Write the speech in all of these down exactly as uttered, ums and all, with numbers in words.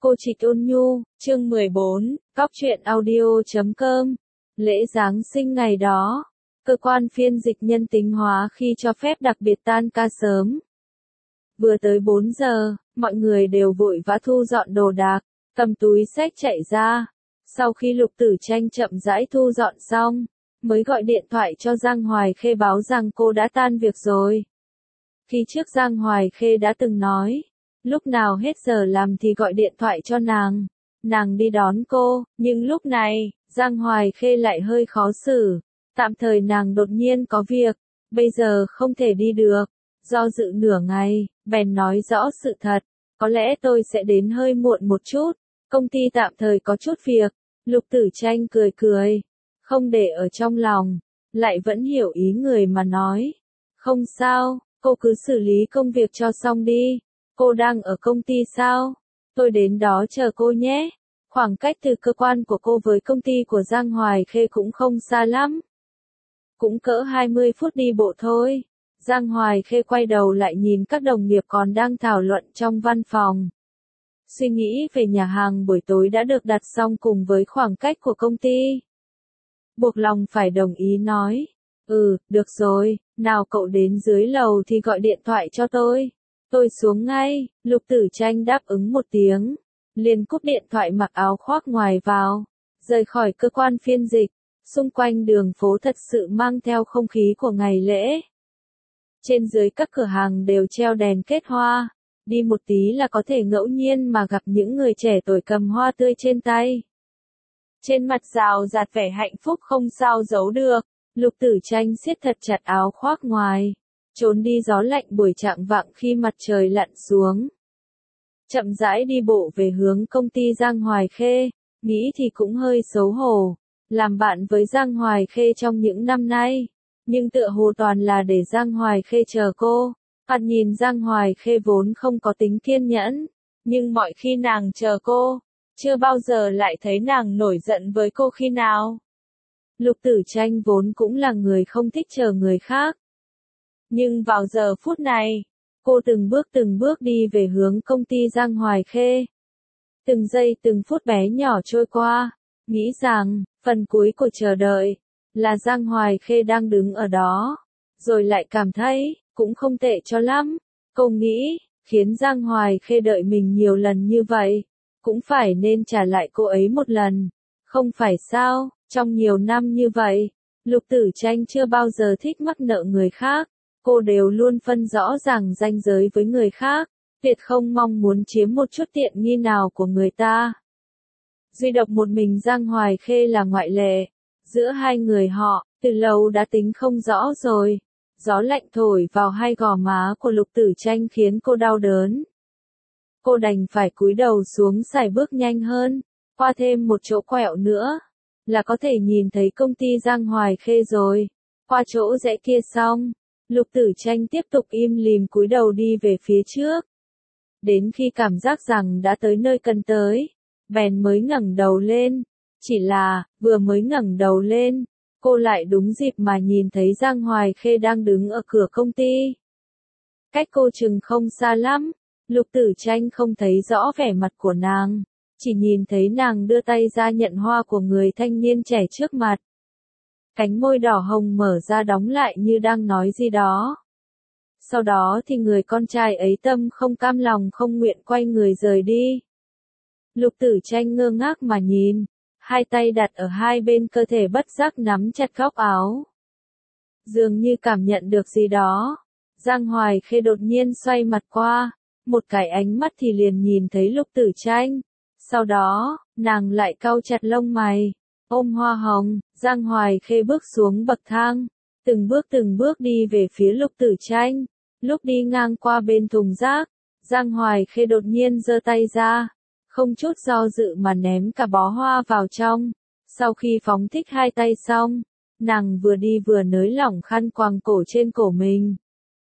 Cô Trịch Ôn Nhu, chương mười bốn, cóc truyện audio chấm com. Lễ Giáng sinh ngày đó, cơ quan phiên dịch nhân tính hóa khi cho phép đặc biệt tan ca sớm. Vừa tới bốn giờ, mọi người đều vội vã thu dọn đồ đạc, cầm túi xách chạy ra. Sau khi Lục Tử Tranh chậm rãi thu dọn xong, mới gọi điện thoại cho Giang Hoài Khê báo rằng cô đã tan việc rồi. Khi trước Giang Hoài Khê đã từng nói, lúc nào hết giờ làm thì gọi điện thoại cho nàng, nàng đi đón cô, nhưng lúc này, Giang Hoài Khê lại hơi khó xử, tạm thời nàng đột nhiên có việc, bây giờ không thể đi được, do dự nửa ngày, bèn nói rõ sự thật, có lẽ tôi sẽ đến hơi muộn một chút, công ty tạm thời có chút việc. Lục Tử Tranh cười cười, không để ở trong lòng, lại vẫn hiểu ý người mà nói, không sao, cô cứ xử lý công việc cho xong đi. Cô đang ở công ty sao? Tôi đến đó chờ cô nhé. Khoảng cách từ cơ quan của cô với công ty của Giang Hoài Khê cũng không xa lắm. Cũng cỡ hai mươi phút đi bộ thôi. Giang Hoài Khê quay đầu lại nhìn các đồng nghiệp còn đang thảo luận trong văn phòng. Suy nghĩ về nhà hàng buổi tối đã được đặt xong cùng với khoảng cách của công ty. Buộc lòng phải đồng ý nói. Ừ, được rồi, nào cậu đến dưới lầu thì gọi điện thoại cho tôi. Tôi xuống ngay, Lục Tử Tranh đáp ứng một tiếng, liền cúp điện thoại mặc áo khoác ngoài vào, rời khỏi cơ quan phiên dịch, xung quanh đường phố thật sự mang theo không khí của ngày lễ. Trên dưới các cửa hàng đều treo đèn kết hoa, đi một tí là có thể ngẫu nhiên mà gặp những người trẻ tuổi cầm hoa tươi trên tay. Trên mặt rào rạt vẻ hạnh phúc không sao giấu được, Lục Tử Tranh siết thật chặt áo khoác ngoài. Trốn đi gió lạnh buổi chạng vạng khi mặt trời lặn xuống. Chậm rãi đi bộ về hướng công ty Giang Hoài Khê, nghĩ thì cũng hơi xấu hổ, làm bạn với Giang Hoài Khê trong những năm nay, nhưng tựa hồ toàn là để Giang Hoài Khê chờ cô. Thoạt nhìn Giang Hoài Khê vốn không có tính kiên nhẫn, nhưng mọi khi nàng chờ cô, chưa bao giờ lại thấy nàng nổi giận với cô khi nào. Lục Tử Tranh vốn cũng là người không thích chờ người khác. Nhưng vào giờ phút này, cô từng bước từng bước đi về hướng công ty Giang Hoài Khê. Từng giây từng phút bé nhỏ trôi qua, nghĩ rằng, phần cuối của chờ đợi, là Giang Hoài Khê đang đứng ở đó. Rồi lại cảm thấy, cũng không tệ cho lắm. Cô nghĩ, khiến Giang Hoài Khê đợi mình nhiều lần như vậy, cũng phải nên trả lại cô ấy một lần. Không phải sao, trong nhiều năm như vậy, Lục Tử Tranh chưa bao giờ thích mắc nợ người khác. Cô đều luôn phân rõ ràng ranh giới với người khác, tuyệt không mong muốn chiếm một chút tiện nghi nào của người ta. Duy độc một mình Giang Hoài Khê là ngoại lệ. Giữa hai người họ, từ lâu đã tính không rõ rồi. Gió lạnh thổi vào hai gò má của Lục Tử Tranh khiến cô đau đớn. Cô đành phải cúi đầu xuống sải bước nhanh hơn, qua thêm một chỗ quẹo nữa, là có thể nhìn thấy công ty Giang Hoài Khê rồi. Qua chỗ rẽ kia xong, Lục Tử Tranh tiếp tục im lìm cúi đầu đi về phía trước. Đến khi cảm giác rằng đã tới nơi cần tới, bèn mới ngẩng đầu lên. Chỉ là, vừa mới ngẩng đầu lên, cô lại đúng dịp mà nhìn thấy Giang Hoài Khê đang đứng ở cửa công ty. Cách cô chừng không xa lắm, Lục Tử Tranh không thấy rõ vẻ mặt của nàng, chỉ nhìn thấy nàng đưa tay ra nhận hoa của người thanh niên trẻ trước mặt. Cánh môi đỏ hồng mở ra đóng lại như đang nói gì đó. Sau đó thì người con trai ấy tâm không cam lòng không nguyện quay người rời đi. Lục Tử Tranh ngơ ngác mà nhìn, hai tay đặt ở hai bên cơ thể bất giác nắm chặt góc áo. Dường như cảm nhận được gì đó, Giang Hoài Khê đột nhiên xoay mặt qua, một cái ánh mắt thì liền nhìn thấy Lục Tử Tranh. Sau đó, nàng lại cau chặt lông mày. Ôm hoa hồng, Giang Hoài Khê bước xuống bậc thang, từng bước từng bước đi về phía Lục Tử Tranh. Lúc đi ngang qua bên thùng rác, Giang Hoài Khê đột nhiên giơ tay ra, không chút do dự mà ném cả bó hoa vào trong. Sau khi phóng thích hai tay xong, nàng vừa đi vừa nới lỏng khăn quàng cổ trên cổ mình.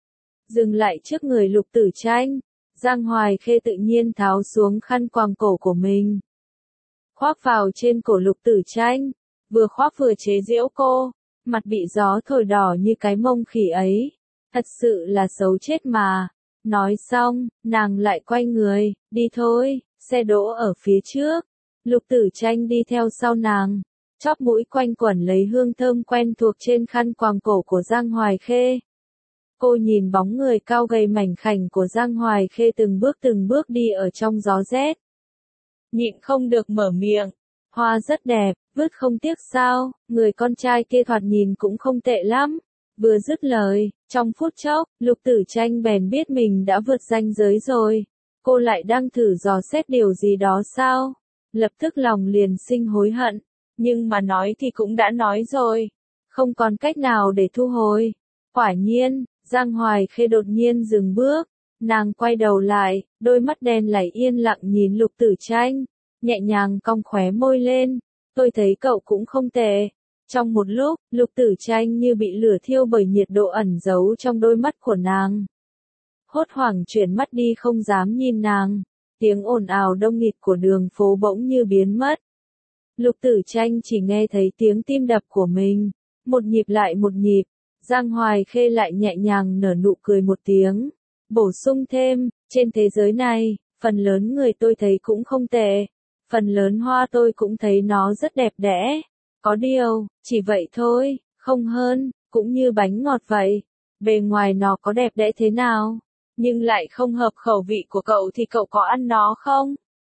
Dừng lại trước người Lục Tử Tranh, Giang Hoài Khê tự nhiên tháo xuống khăn quàng cổ của mình. Khoác vào trên cổ Lục Tử Tranh, vừa khoác vừa chế giễu cô, mặt bị gió thổi đỏ như cái mông khỉ ấy, thật sự là xấu chết mà. Nói xong, nàng lại quay người, đi thôi, xe đỗ ở phía trước. Lục Tử Tranh đi theo sau nàng, chóp mũi quanh quẩn lấy hương thơm quen thuộc trên khăn quàng cổ của Giang Hoài Khê. Cô nhìn bóng người cao gầy mảnh khảnh của Giang Hoài Khê từng bước từng bước đi ở trong gió rét. Nhịn không được mở miệng, hoa rất đẹp, vứt không tiếc sao, người con trai kia thoạt nhìn cũng không tệ lắm. Vừa dứt lời, trong phút chốc, Lục Tử Tranh bèn biết mình đã vượt ranh giới rồi. Cô lại đang thử dò xét điều gì đó sao? Lập tức lòng liền sinh hối hận, nhưng mà nói thì cũng đã nói rồi, không còn cách nào để thu hồi. Quả nhiên, Giang Hoài Khê đột nhiên dừng bước, nàng quay đầu lại, đôi mắt đen láy yên lặng nhìn Lục Tử Tranh, nhẹ nhàng cong khóe môi lên, tôi thấy cậu cũng không tệ. Trong một lúc, Lục Tử Tranh như bị lửa thiêu bởi nhiệt độ ẩn giấu trong đôi mắt của nàng. Hốt hoảng chuyển mắt đi không dám nhìn nàng, tiếng ồn ào đông nghịt của đường phố bỗng như biến mất. Lục Tử Tranh chỉ nghe thấy tiếng tim đập của mình, một nhịp lại một nhịp. Giang Hoài Khê lại nhẹ nhàng nở nụ cười một tiếng, bổ sung thêm, trên thế giới này, phần lớn người tôi thấy cũng không tệ, phần lớn hoa tôi cũng thấy nó rất đẹp đẽ, có điều, chỉ vậy thôi, không hơn, cũng như bánh ngọt vậy, bề ngoài nó có đẹp đẽ thế nào, nhưng lại không hợp khẩu vị của cậu thì cậu có ăn nó không?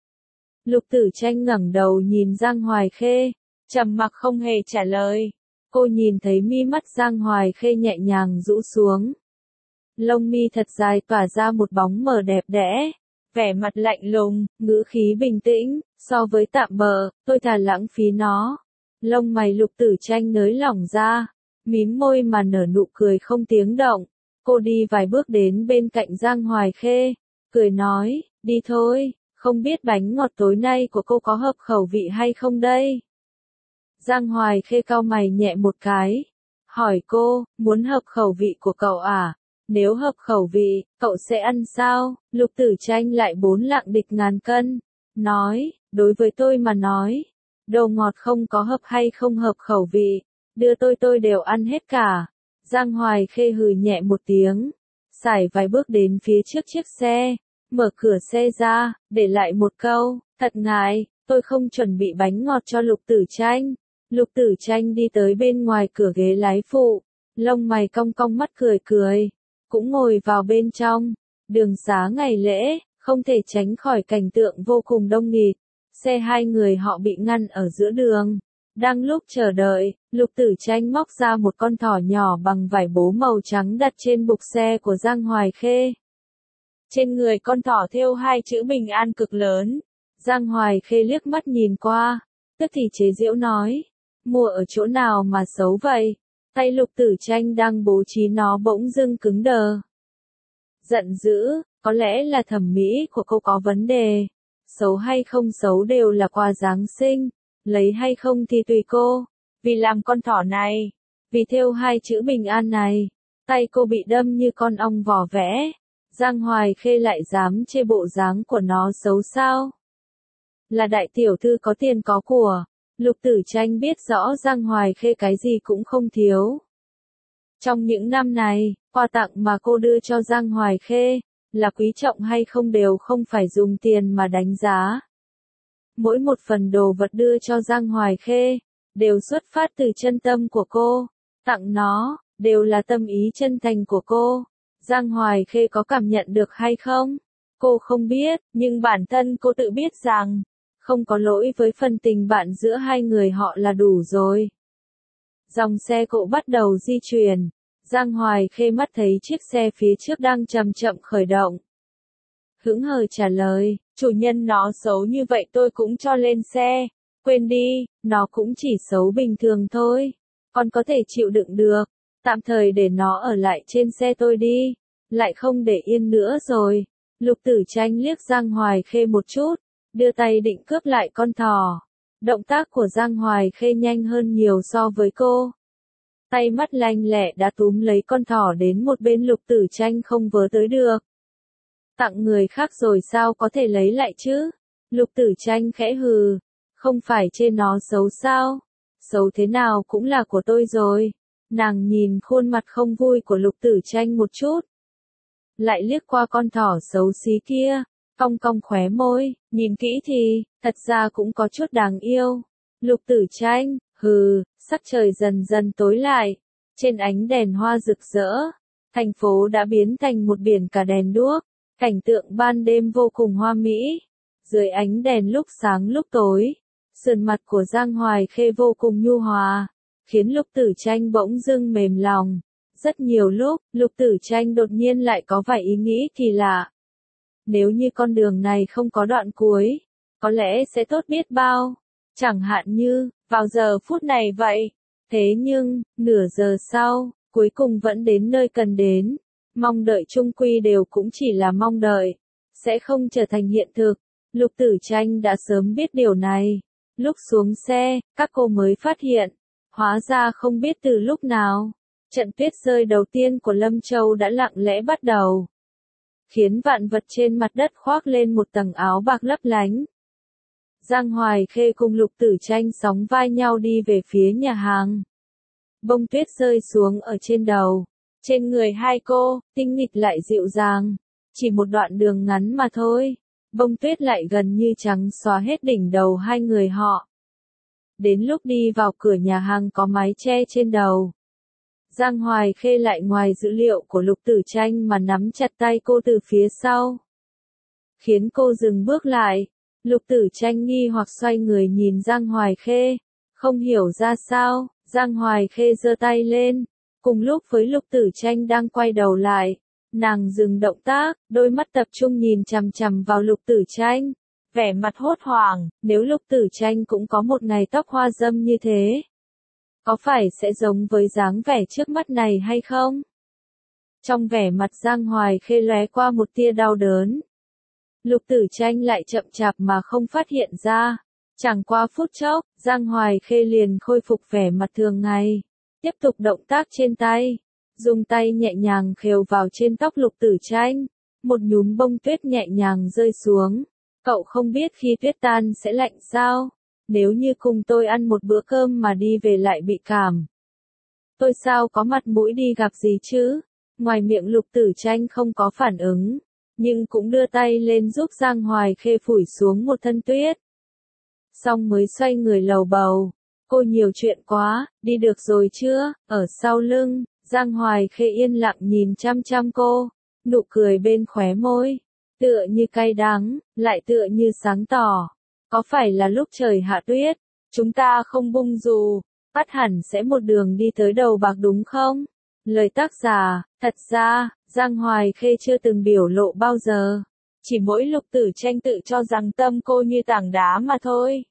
Lục Tử Tranh ngẩng đầu nhìn Giang Hoài Khê, trầm mặc không hề trả lời. Cô nhìn thấy mi mắt Giang Hoài Khê nhẹ nhàng rũ xuống. Lông mi thật dài tỏa ra một bóng mờ đẹp đẽ, vẻ mặt lạnh lùng, ngữ khí bình tĩnh, so với tạm bợ, tôi thà lãng phí nó. Lông mày Lục Tử Tranh nới lỏng ra, mím môi mà nở nụ cười không tiếng động. Cô đi vài bước đến bên cạnh Giang Hoài Khê, cười nói, đi thôi, không biết bánh ngọt tối nay của cô có hợp khẩu vị hay không đây? Giang Hoài Khê cau mày nhẹ một cái, hỏi cô, muốn hợp khẩu vị của cậu à? Nếu hợp khẩu vị, cậu sẽ ăn sao? Lục Tử Tranh lại bốn lạng địch ngàn cân, nói, đối với tôi mà nói, đồ ngọt không có hợp hay không hợp khẩu vị, đưa tôi tôi đều ăn hết cả. Giang Hoài Khê hừ nhẹ một tiếng, sải vài bước đến phía trước chiếc xe, mở cửa xe ra, để lại một câu, thật ngại, tôi không chuẩn bị bánh ngọt cho Lục Tử Tranh. Lục Tử Tranh đi tới bên ngoài cửa ghế lái phụ, lông mày cong cong mắt cười cười, cũng ngồi vào bên trong. Đường xá ngày lễ, không thể tránh khỏi cảnh tượng vô cùng đông nghịt, xe hai người họ bị ngăn ở giữa đường. Đang lúc chờ đợi, Lục Tử Tranh móc ra một con thỏ nhỏ bằng vải bố màu trắng đặt trên bục xe của Giang Hoài Khê. Trên người con thỏ thêu hai chữ bình an cực lớn. Giang Hoài Khê liếc mắt nhìn qua, tức thì chế giễu nói, mua ở chỗ nào mà xấu vậy? Tay Lục Tử Tranh đang bố trí nó bỗng dưng cứng đờ. Giận dữ, có lẽ là thẩm mỹ của cô có vấn đề. Xấu hay không xấu đều là quà Giáng sinh, lấy hay không thì tùy cô. Vì làm con thỏ này, vì thêu hai chữ bình an này, tay cô bị đâm như con ong vỏ vẽ. Giang Hoài Khê lại dám chê bộ dáng của nó xấu sao? Là đại tiểu thư có tiền có của. Lục Tử Tranh biết rõ Giang Hoài Khê cái gì cũng không thiếu. Trong những năm này, quà tặng mà cô đưa cho Giang Hoài Khê, là quý trọng hay không đều không phải dùng tiền mà đánh giá. Mỗi một phần đồ vật đưa cho Giang Hoài Khê, đều xuất phát từ chân tâm của cô, tặng nó, đều là tâm ý chân thành của cô. Giang Hoài Khê có cảm nhận được hay không? Cô không biết, nhưng bản thân cô tự biết rằng, không có lỗi với phần tình bạn giữa hai người họ là đủ rồi. Dòng xe cộ bắt đầu di chuyển, Giang Hoài Khê mắt thấy chiếc xe phía trước đang chậm chậm khởi động. Hững hờ trả lời, chủ nhân nó xấu như vậy tôi cũng cho lên xe, quên đi, nó cũng chỉ xấu bình thường thôi, con có thể chịu đựng được, tạm thời để nó ở lại trên xe tôi đi, lại không để yên nữa rồi. Lục Tử Tranh liếc Giang Hoài Khê một chút, đưa tay định cướp lại con thỏ. Động tác của Giang Hoài Khê nhanh hơn nhiều so với cô. Tay mắt lanh lẹ đã túm lấy con thỏ đến một bên. Lục Tử Tranh không vớ tới được. Tặng người khác rồi sao có thể lấy lại chứ? Lục Tử Tranh khẽ hừ, không phải chê nó xấu sao? Xấu thế nào cũng là của tôi rồi. Nàng nhìn khuôn mặt không vui của Lục Tử Tranh một chút, lại liếc qua con thỏ xấu xí kia, cong cong khóe môi, nhìn kỹ thì, thật ra cũng có chút đáng yêu. Lục Tử Tranh, hừ, sắc trời dần dần tối lại, trên ánh đèn hoa rực rỡ, thành phố đã biến thành một biển cả đèn đuốc, cảnh tượng ban đêm vô cùng hoa mỹ. Dưới ánh đèn lúc sáng lúc tối, sườn mặt của Giang Hoài Khê vô cùng nhu hòa, khiến Lục Tử Tranh bỗng dưng mềm lòng. Rất nhiều lúc, Lục Tử Tranh đột nhiên lại có vài ý nghĩ kỳ lạ. Nếu như con đường này không có đoạn cuối, có lẽ sẽ tốt biết bao. Chẳng hạn như, vào giờ phút này vậy. Thế nhưng, nửa giờ sau, cuối cùng vẫn đến nơi cần đến. Mong đợi chung quy đều cũng chỉ là mong đợi, sẽ không trở thành hiện thực. Lục Tử Tranh đã sớm biết điều này. Lúc xuống xe, các cô mới phát hiện, hóa ra không biết từ lúc nào, trận tuyết rơi đầu tiên của Lâm Châu đã lặng lẽ bắt đầu, khiến vạn vật trên mặt đất khoác lên một tầng áo bạc lấp lánh. Giang Hoài Khê cùng Lục Tử Tranh sóng vai nhau đi về phía nhà hàng. Bông tuyết rơi xuống ở trên đầu, trên người hai cô, tinh nghịch lại dịu dàng. Chỉ một đoạn đường ngắn mà thôi, bông tuyết lại gần như trắng xóa hết đỉnh đầu hai người họ. Đến lúc đi vào cửa nhà hàng có mái che trên đầu, Giang Hoài Khê lại ngoài dữ liệu của Lục Tử Tranh mà nắm chặt tay cô từ phía sau, khiến cô dừng bước lại. Lục Tử Tranh nghi hoặc xoay người nhìn Giang Hoài Khê, không hiểu ra sao. Giang Hoài Khê giơ tay lên, cùng lúc với Lục Tử Tranh đang quay đầu lại, nàng dừng động tác, đôi mắt tập trung nhìn chằm chằm vào Lục Tử Tranh, vẻ mặt hốt hoảng. Nếu Lục Tử Tranh cũng có một ngày tóc hoa râm như thế, có phải sẽ giống với dáng vẻ trước mắt này hay không? Trong vẻ mặt Giang Hoài Khê lóe qua một tia đau đớn. Lục Tử Tranh lại chậm chạp mà không phát hiện ra. Chẳng qua phút chốc, Giang Hoài Khê liền khôi phục vẻ mặt thường ngày, tiếp tục động tác trên tay, dùng tay nhẹ nhàng khều vào trên tóc Lục Tử Tranh, một nhúm bông tuyết nhẹ nhàng rơi xuống. Cậu không biết khi tuyết tan sẽ lạnh sao? Nếu như cùng tôi ăn một bữa cơm mà đi về lại bị cảm, tôi sao có mặt mũi đi gặp gì chứ? Ngoài miệng Lục Tử Tranh không có phản ứng, nhưng cũng đưa tay lên giúp Giang Hoài Khê phủi xuống một thân tuyết. Xong mới xoay người lầu bầu, cô nhiều chuyện quá, đi được rồi chưa? Ở sau lưng, Giang Hoài Khê yên lặng nhìn chăm chăm cô, nụ cười bên khóe môi, tựa như cay đắng, lại tựa như sáng tỏ. Có phải là lúc trời hạ tuyết, chúng ta không bung dù, bắt hẳn sẽ một đường đi tới đầu bạc đúng không? Lời tác giả, thật ra, Giang Hoài Khê chưa từng biểu lộ bao giờ. Chỉ mỗi Lục Tử Tranh tự cho rằng tâm cô như tảng đá mà thôi.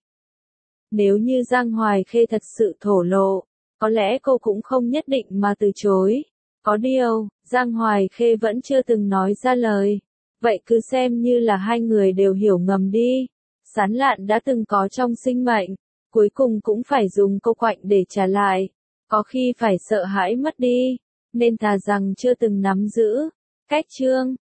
Nếu như Giang Hoài Khê thật sự thổ lộ, có lẽ cô cũng không nhất định mà từ chối. Có điều, Giang Hoài Khê vẫn chưa từng nói ra lời. Vậy cứ xem như là hai người đều hiểu ngầm đi. Sán lạn đã từng có trong sinh mệnh, cuối cùng cũng phải dùng câu quạnh để trả lại. Có khi phải sợ hãi mất đi, nên thà rằng chưa từng nắm giữ. Cách chương